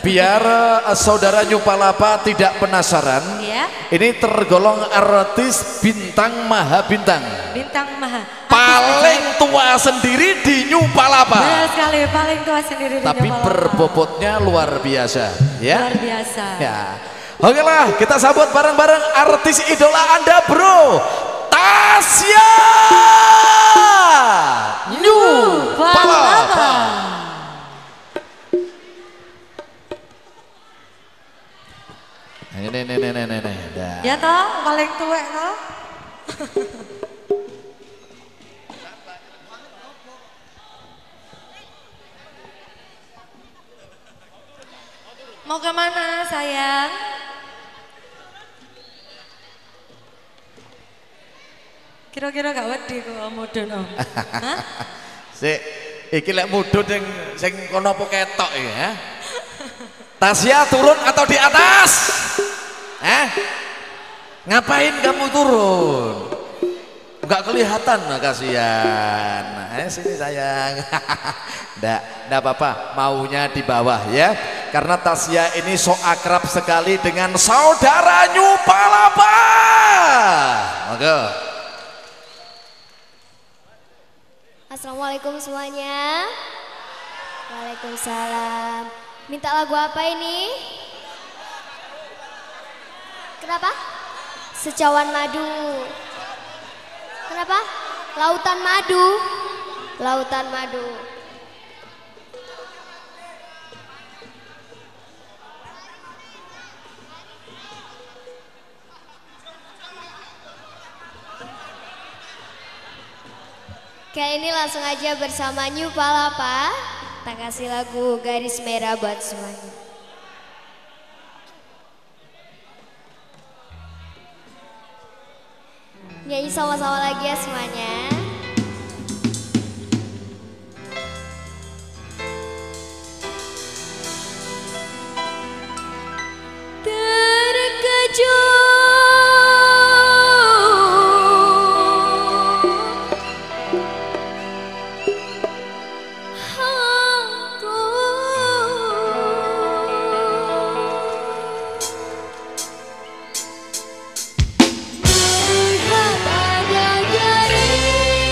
biar saudara Nyupalapa tidak penasaran, ya. Ini tergolong artis bintang maha bintang. Bintang maha. Paling tua sendiri di Nyupalapa. Benar sekali, paling tua sendiri di Tapi Nyupalapa. berbobotnya luar biasa, ya. Luar biasa. Ya. Oke lah, kita sambut bareng-bareng artis idola Anda, Bro. Tasya Nyupalapa. Ini. Ya toh, paling tua toh. Mau kemana sayang? Kira-kira gak wedi kok mudun om. Hah? Sik, iki lek mudun sing kono apa ketok ya? Tasya turun atau di atas? Ngapain kamu turun? Enggak kelihatan, kasihan. Sini sayang. Nggak apa-apa, maunya di bawah ya. Karena Tasya ini so akrab sekali dengan saudara Nyupalapa. Monggo. Assalamualaikum semuanya. Waalaikumsalam. Minta lagu apa ini? Kenapa? Secawan madu. Kenapa? Lautan madu. Lautan madu. Kali ini langsung aja bersama Nyupalapa. Kita kasih lagu Garis Merah buat semuanya. Nyanyi sama-sama lagi ya semuanya. Terkejut melihat ada garis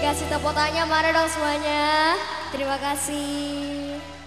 Dikasih tepuk tangannya mana dong semuanya. Terima kasih.